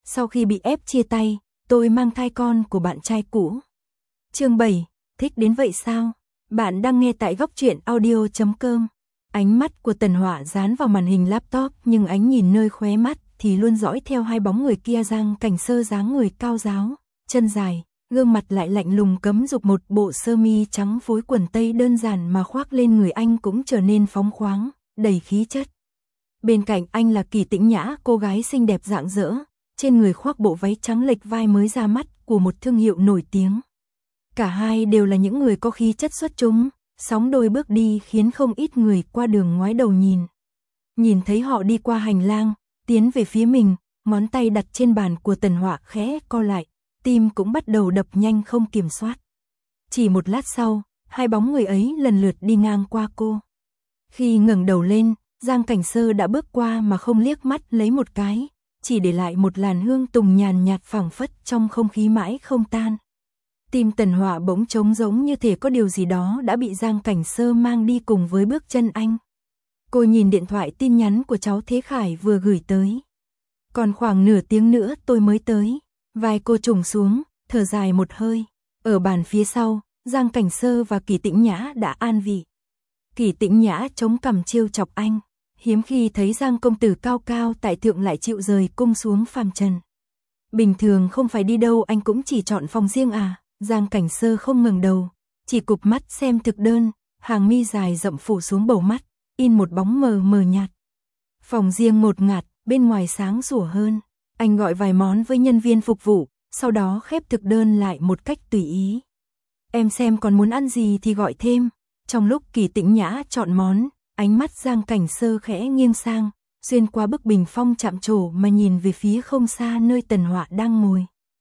Sau khi bị ép chia tay, tôi mang thai con của bạn trai cũ. Chương 7, thích đến vậy sao? Bạn đang nghe tại góc truyện audio.com. Ánh mắt của Tần Họa dán vào màn hình laptop, nhưng ánh nhìn nơi khóe mắt thì luôn dõi theo hai bóng người kia. Giang Cảnh Sơ dáng người cao ráo, chân dài, gương mặt lại lạnh lùng cấm dục. Một bộ sơ mi trắng phối quần tây đơn giản mà khoác lên người anh cũng trở nên phóng khoáng, đầy khí chất. Bên cạnh anh là Kỳ Tĩnh Nhã, cô gái xinh đẹp rạng rỡ, trên người khoác bộ váy trắng lệch vai mới ra mắt của một thương hiệu nổi tiếng. Cả hai đều là những người có khí chất xuất chúng, sóng đôi bước đi khiến không ít người qua đường ngoái đầu nhìn. Nhìn thấy họ đi qua hành lang, tiến về phía mình, ngón tay đặt trên bàn của Tần Họa khẽ co lại, tim cũng bắt đầu đập nhanh không kiểm soát. Chỉ một lát sau, hai bóng người ấy lần lượt đi ngang qua cô. Khi ngẩng đầu lên, Giang Cảnh Sơ đã bước qua mà không liếc mắt lấy một cái, chỉ để lại một làn hương tùng nhàn nhạt phảng phất trong không khí mãi không tan. Tim Tần Họa bỗng trống giống, như thể có điều gì đó đã bị Giang Cảnh Sơ mang đi cùng với bước chân anh. Cô nhìn điện thoại tin nhắn của cháu Thế Khải vừa gửi tới. Còn khoảng nửa tiếng nữa tôi mới tới. Vai cô trùng xuống, thở dài một hơi. Ở bàn phía sau, Giang Cảnh Sơ và Kỳ Tĩnh Nhã đã an vị. Kỳ Tĩnh Nhã chống cằm trêu chọc anh. Hiếm khi thấy Giang công tử cao cao tại thượng lại chịu rời cung xuống phàm trần. Bình thường không phải đi đâu anh cũng chỉ chọn phòng riêng à? Giang Cảnh Sơ không ngẩng đầu, chỉ cụp mắt xem thực đơn, hàng mi dài rậm phủ xuống bầu mắt, in một bóng mờ mờ nhạt. Phòng riêng ngột ngạt, bên ngoài sáng sủa hơn. Anh gọi vài món với nhân viên phục vụ, sau đó khép thực đơn lại một cách tùy ý. Em xem còn muốn ăn gì thì gọi thêm. Trong lúc Kỳ Tĩnh Nhã chọn món, ánh mắt Giang Cảnh Sơ khẽ nghiêng sang, xuyên qua bức bình phong chạm trổ mà nhìn về phía không xa nơi Tần Họa đang ngồi.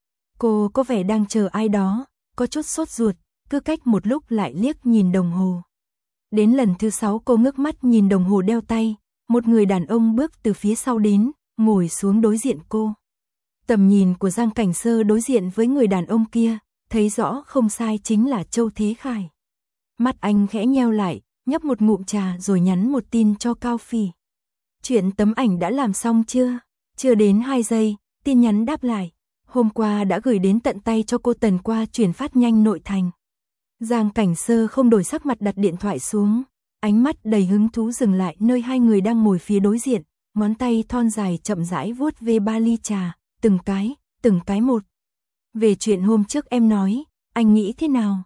Cô có vẻ đang chờ ai đó, có chút sốt ruột, cứ cách một lúc lại liếc nhìn đồng hồ. Đến lần thứ 6 cô ngước mắt nhìn đồng hồ đeo tay, một người đàn ông bước từ phía sau đến, ngồi xuống đối diện cô. Tầm nhìn của Giang Cảnh Sơ đối diện với người đàn ông kia, thấy rõ không sai chính là Châu Thế Khải. Mắt anh khẽ nheo lại, nhấp một ngụm trà rồi nhắn một tin cho Cao Phỉ. Chuyện tấm ảnh đã làm xong chưa? Chưa đến 2 giây, tin nhắn đáp lại. Hôm qua đã gửi đến tận tay cho cô, Tần qua chuyển phát nhanh nội thành. Giang Cảnh Sơ không đổi sắc mặt, đặt điện thoại xuống. Ánh mắt đầy hứng thú dừng lại nơi hai người đang ngồi phía đối diện. Ngón tay thon dài chậm rãi vuốt về ba ly trà, từng cái một. Về chuyện hôm trước em nói, anh nghĩ thế nào?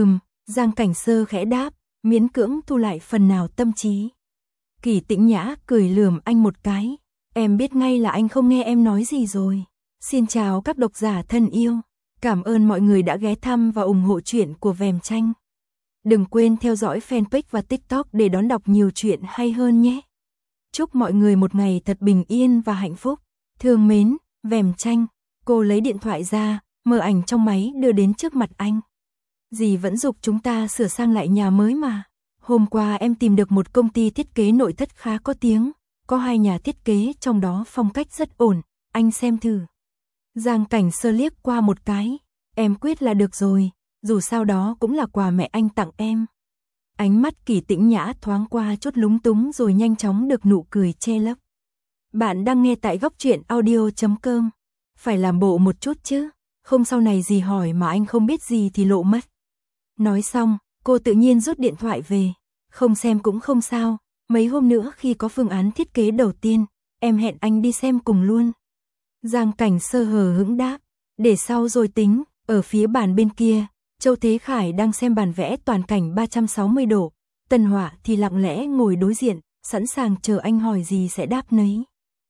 Giang Cảnh Sơ khẽ đáp, miễn cưỡng thu lại phần nào tâm trí. Kỳ Tĩnh Nhã cười lườm anh một cái. Em biết ngay là anh không nghe em nói gì rồi. Xin chào các độc giả thân yêu. Cảm ơn mọi người đã ghé thăm và ủng hộ truyện của Vèm Tranh. Đừng quên theo dõi fanpage và TikTok để đón đọc nhiều chuyện hay hơn nhé. Chúc mọi người một ngày thật bình yên và hạnh phúc. Thương mến, Vèm Tranh. Cô lấy điện thoại ra, mở ảnh trong máy đưa đến trước mặt anh. Dì vẫn giục chúng ta sửa sang lại nhà mới mà. Hôm qua em tìm được một công ty thiết kế nội thất khá có tiếng. Có 2 nhà thiết kế trong đó phong cách rất ổn, anh xem thử. Giang Cảnh Sơ liếc qua một cái. Em quyết là được rồi, dù sao đó cũng là quà mẹ anh tặng em. Ánh mắt Kỳ Tĩnh Nhã thoáng qua chút lúng túng rồi nhanh chóng được nụ cười che lấp. Bạn đang nghe tại góc truyện audio.com. Phải làm bộ một chút chứ, không sau này dì hỏi mà anh không biết gì thì lộ mất. Nói xong, cô tự nhiên rút điện thoại về. Không xem cũng không sao, mấy hôm nữa khi có phương án thiết kế đầu tiên, em hẹn anh đi xem cùng luôn. Giang Cảnh Sơ hờ hững đáp, để sau rồi tính. Ở phía bàn bên kia, Châu Thế Khải đang xem bản vẽ toàn cảnh 360 độ, Tần Họa thì lặng lẽ ngồi đối diện, sẵn sàng chờ anh hỏi gì sẽ đáp nấy.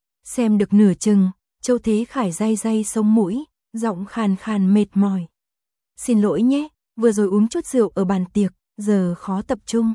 Xem được nửa chừng, Châu Thế Khải day day sống mũi, giọng khàn khàn mệt mỏi. Xin lỗi nhé, vừa rồi uống chút rượu ở bàn tiệc, giờ khó tập trung.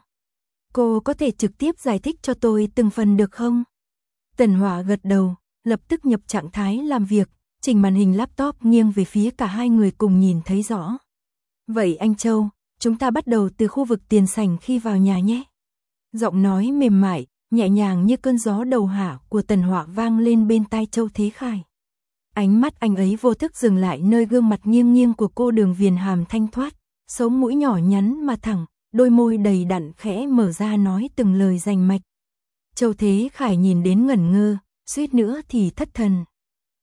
Cô có thể trực tiếp giải thích cho tôi từng phần được không? Tần Họa gật đầu, lập tức nhập trạng thái làm việc, chỉnh màn hình laptop nghiêng về phía cả hai người cùng nhìn thấy rõ. Vậy anh Châu, chúng ta bắt đầu từ khu vực tiền sảnh khi vào nhà nhé. Giọng nói mềm mại, nhẹ nhàng như cơn gió đầu hạ của Tần Họa vang lên bên tai Châu Thế Khải. Ánh mắt anh ấy vô thức dừng lại nơi gương mặt nghiêng nghiêng của cô, đường viền hàm thanh thoát, sống mũi nhỏ nhắn mà thẳng, đôi môi đầy đặn khẽ mở ra nói từng lời rành mạch. Châu Thế Khải nhìn đến ngẩn ngơ, suýt nữa thì thất thần.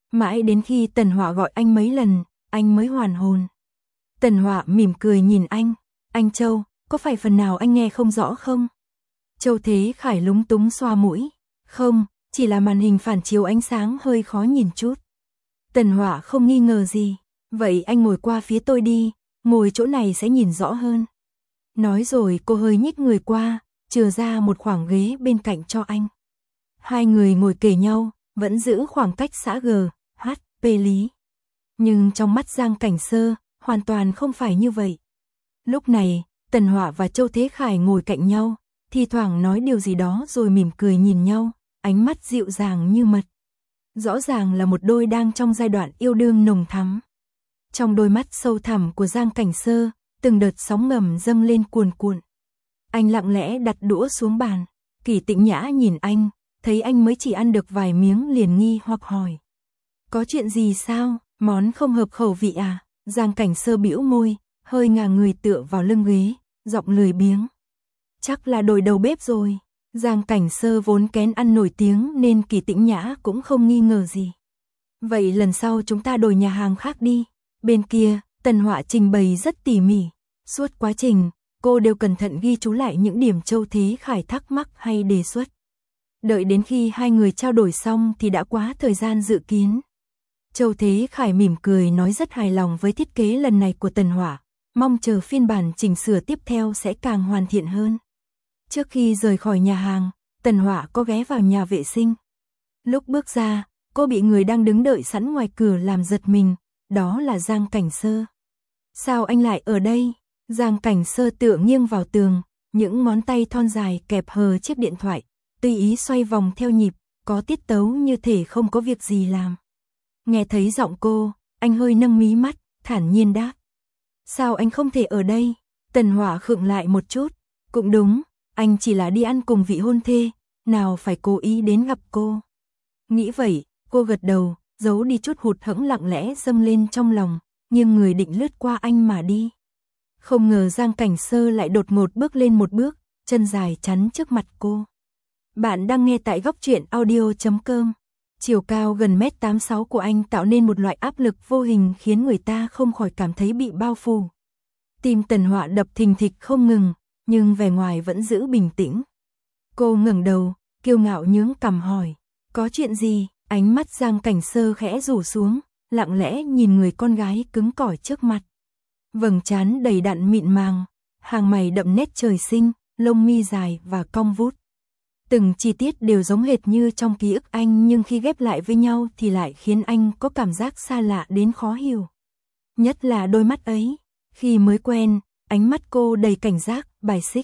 Mãi đến khi Tần Họa gọi anh mấy lần, anh mới hoàn hồn. Tần Họa mỉm cười nhìn anh Châu, có phải phần nào anh nghe không rõ không? Châu Thế Khải lúng túng xoa mũi, không, chỉ là màn hình phản chiếu ánh sáng hơi khó nhìn chút. Tần Họa không nghi ngờ gì, vậy anh ngồi qua phía tôi đi, ngồi chỗ này sẽ nhìn rõ hơn. Nói rồi cô hơi nhích người qua, chừa ra một khoảng ghế bên cạnh cho anh. Hai người ngồi kề nhau, vẫn giữ khoảng cách xã G, H, P lý. Nhưng trong mắt Giang Cảnh Sơ, hoàn toàn không phải như vậy. Lúc này, Tần Họa và Châu Thế Khải ngồi cạnh nhau, thi thoảng nói điều gì đó rồi mỉm cười nhìn nhau, ánh mắt dịu dàng như mật. Rõ ràng là một đôi đang trong giai đoạn yêu đương nồng thắm. Trong đôi mắt sâu thẳm của Giang Cảnh Sơ, từng đợt sóng ngầm dâng lên cuồn cuộn. Anh lặng lẽ đặt đũa xuống bàn, Kỷ Tĩnh Nhã nhìn anh, thấy anh mới chỉ ăn được vài miếng liền nghi hoặc hỏi. Có chuyện gì sao, món không hợp khẩu vị à? Giang Cảnh Sơ bĩu môi, hơi ngả người tựa vào lưng ghế, giọng lười biếng. Chắc là đổi đầu bếp rồi. Giang Cảnh Sơ vốn kén ăn nổi tiếng nên Kỷ Tĩnh Nhã cũng không nghi ngờ gì. Vậy lần sau chúng ta đổi nhà hàng khác đi. Bên kia, Tần Họa trình bày rất tỉ mỉ. Suốt quá trình, cô đều cẩn thận ghi chú lại những điểm Châu Thế Khải thắc mắc hay đề xuất. Đợi đến khi hai người trao đổi xong thì đã quá thời gian dự kiến. Châu Thế Khải mỉm cười nói rất hài lòng với thiết kế lần này của Tần Họa, mong chờ phiên bản chỉnh sửa tiếp theo sẽ càng hoàn thiện hơn. Trước khi rời khỏi nhà hàng, Tần Họa có ghé vào nhà vệ sinh. Lúc bước ra, cô bị người đang đứng đợi sẵn ngoài cửa làm giật mình, đó là Giang Cảnh Sơ. Sao anh lại ở đây? Giang Cảnh Sơ tựa nghiêng vào tường, những ngón tay thon dài kẹp hờ chiếc điện thoại, tùy ý xoay vòng theo nhịp, có tiết tấu như thể không có việc gì làm. Nghe thấy giọng cô, anh hơi nâng mí mắt, thản nhiên đáp. Sao anh không thể ở đây? Tần Họa khựng lại một chút. Cũng đúng, anh chỉ là đi ăn cùng vị hôn thê, nào phải cố ý đến gặp cô. Nghĩ vậy, cô gật đầu, giấu đi chút hụt hẫng lặng lẽ dâng lên trong lòng, nhưng người định lướt qua anh mà đi. Không ngờ Giang Cảnh Sơ lại đột ngột bước lên một bước, chân dài chắn trước mặt cô. Bạn đang nghe tại góc truyện audio.com. Chiều cao gần 1m86 của anh tạo nên một loại áp lực vô hình khiến người ta không khỏi cảm thấy bị bao phủ. Tim Tần Họa đập thình thịch không ngừng, nhưng vẻ ngoài vẫn giữ bình tĩnh. Cô ngẩng đầu, kiêu ngạo nhướng cằm hỏi, có chuyện gì? Ánh mắt Giang Cảnh Sơ khẽ rủ xuống, lặng lẽ nhìn người con gái cứng cỏi trước mặt. Vầng trán đầy đặn mịn màng, hàng mày đậm nét trời sinh, lông mi dài và cong vút. Từng chi tiết đều giống hệt như trong ký ức anh nhưng khi ghép lại với nhau thì lại khiến anh có cảm giác xa lạ đến khó hiểu. Nhất là đôi mắt ấy, khi mới quen, ánh mắt cô đầy cảnh giác, bài xích.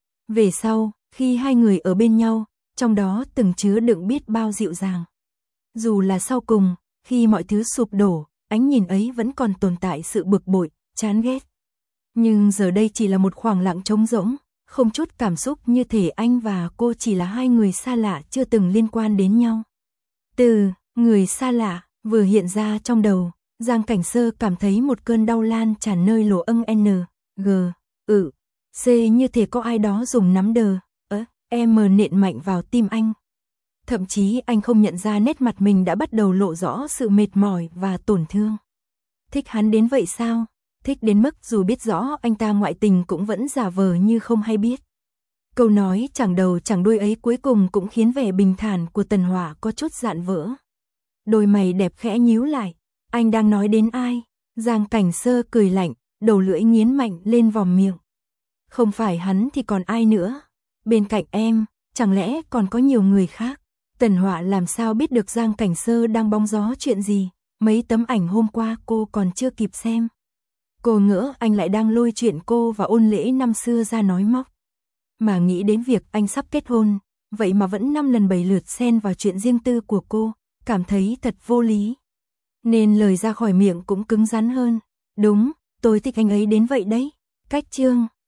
Về sau, khi hai người ở bên nhau, trong đó từng chứa đựng biết bao dịu dàng. Dù là sau cùng, khi mọi thứ sụp đổ, ánh nhìn ấy vẫn còn tồn tại sự bực bội, chán ghét. Nhưng giờ đây chỉ là một khoảng lặng trống rỗng, không chút cảm xúc như thể anh và cô chỉ là hai người xa lạ chưa từng liên quan đến nhau. Từ người xa lạ vừa hiện ra trong đầu, Giang Cảnh Sơ cảm thấy một cơn đau lan tràn nơi lỗ âng N, G, C như thể có ai đó dùng nắm đờ, M nện mạnh vào tim anh. Thậm chí anh không nhận ra nét mặt mình đã bắt đầu lộ rõ sự mệt mỏi và tổn thương. Thích hắn đến vậy sao? Thích đến mức dù biết rõ anh ta ngoại tình cũng vẫn giả vờ như không hay biết. Câu nói chẳng đầu chẳng đuôi ấy cuối cùng cũng khiến vẻ bình thản của Tần Họa có chút dạn vỡ. Đôi mày đẹp khẽ nhíu lại. Anh đang nói đến ai? Giang Cảnh Sơ cười lạnh, đầu lưỡi nghiến mạnh lên vòm miệng. Không phải hắn thì còn ai nữa? Bên cạnh em, chẳng lẽ còn có nhiều người khác? Tần Họa làm sao biết được Giang Cảnh Sơ đang bóng gió chuyện gì? Mấy tấm ảnh hôm qua cô còn chưa kịp xem. Cô ngỡ anh lại đang lôi chuyện cô và ôn lễ năm xưa ra nói móc. Mà nghĩ đến việc anh sắp kết hôn, vậy mà vẫn 5 lần 7 lượt xen vào chuyện riêng tư của cô, cảm thấy thật vô lý. Nên lời ra khỏi miệng cũng cứng rắn hơn. Đúng, tôi thích anh ấy đến vậy đấy. Cách chương